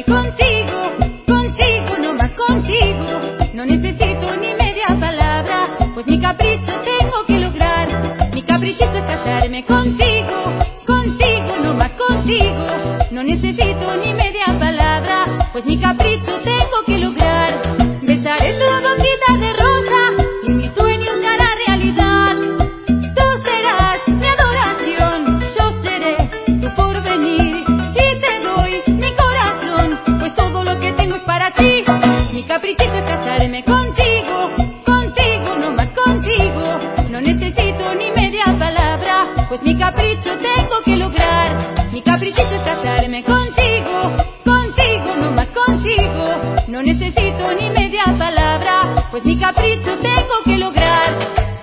contigo, contigo, no más contigo. No necesito ni media palabra, pues mi capricho tengo que lograr. Mi caprichito es casarme contigo, contigo, no más contigo. No necesito ni media palabra, pues mi capricho tengo que lograr. Besaré tu boquita de rosa y mi sueño se hará realidad. Tú serás mi adoración, yo seré tu porvenir y te doy mi corazón, pues todo lo que tengo es para ti. Mi caprichito es casarme contigo, contigo, no más contigo. No necesito ni media palabra, pues mi capricho tengo que lograr. Mi caprichito es casarme contigo, contigo, no más contigo. No necesito ni media palabra, pues mi capricho tengo que lograr.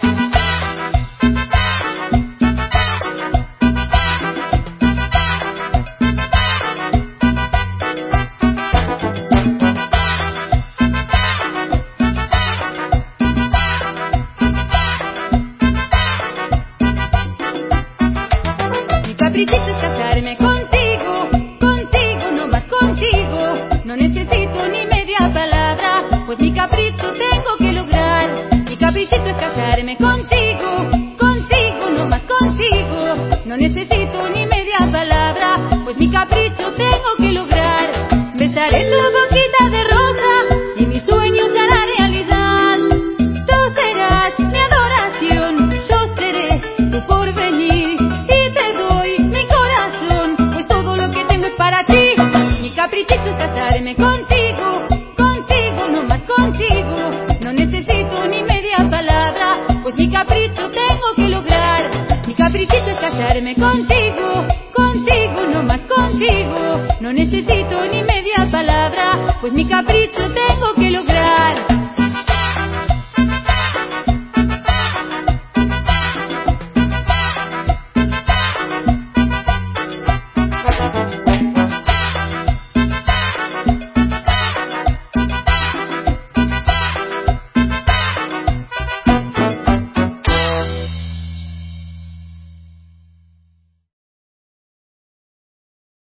Mi caprichito es casarme contigo, contigo, no más contigo. No necesito ni media palabra, pues mi capricho tengo que lograr. Mi caprichito es casarme contigo, contigo, no más contigo. No necesito ni media palabra, pues mi capricho tengo que lograr. Besaré tu boquita de rosa y mi sueño se hará realidad. Tú serás mi adoración, yo seré tu porvenir y te doy mi corazón, pues todo lo que tengo es para ti. Mi caprichito es casarme contigo, contigo, no más contigo. No necesito ni media palabra, pues mi capricho tengo que lograr. Mi caprichito es casarme contigo, contigo, no más contigo. No necesito ni media palabra, pues mi capricho tengo